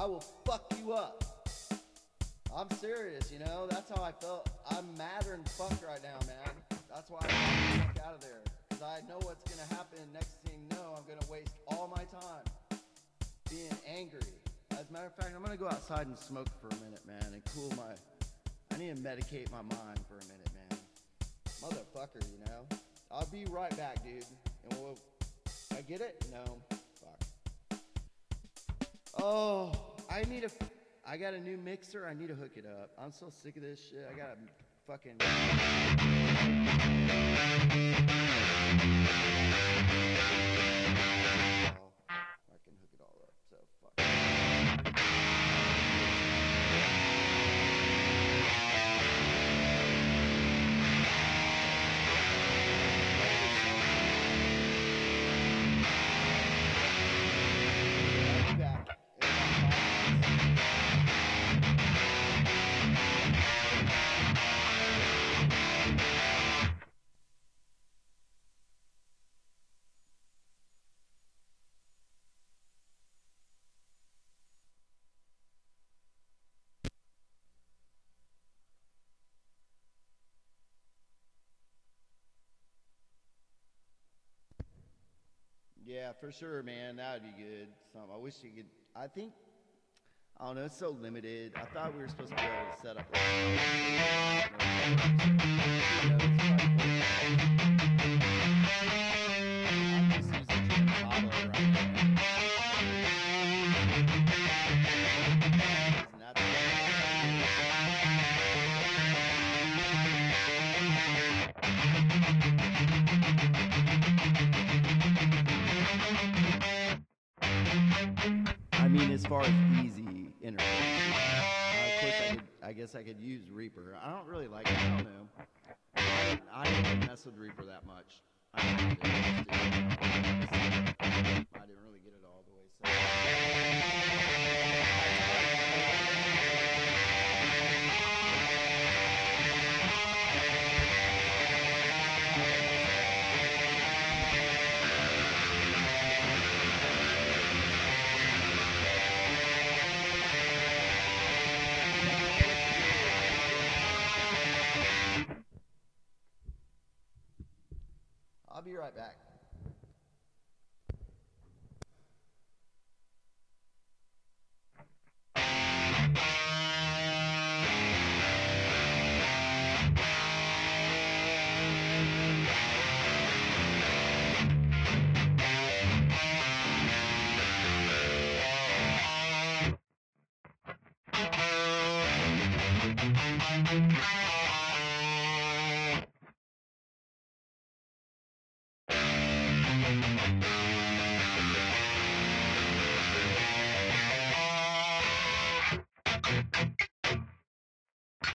will fuck you up. I'm serious, you know? That's how I felt. I'm madder than fuck right now, man. That's why I want to fuck out of there. Because I know what's going to happen. Next thing you know, I'm going to waste all my time being angry. As a matter of fact, I'm going to go outside and smoke for a minute, man, and cool my... I need to medicate my mind for a minute, man. Motherfucker, you know? I'll be right back, dude. And we'll... I get it? No. Fuck. Oh, I got a new mixer. I need to hook it up. I'm so sick of this shit. I got to fucking... I can hook it all up, so fuck. Yeah, for sure, man. That would be good. I wish you could. I think, I don't know, it's so limited. I thought we were supposed to be able to set up as far as easy interface. Of course, I guess I could use Reaper. I don't really like it. I don't know. I didn't mess with Reaper that much. I didn't really get it all the way set. I'll be right back.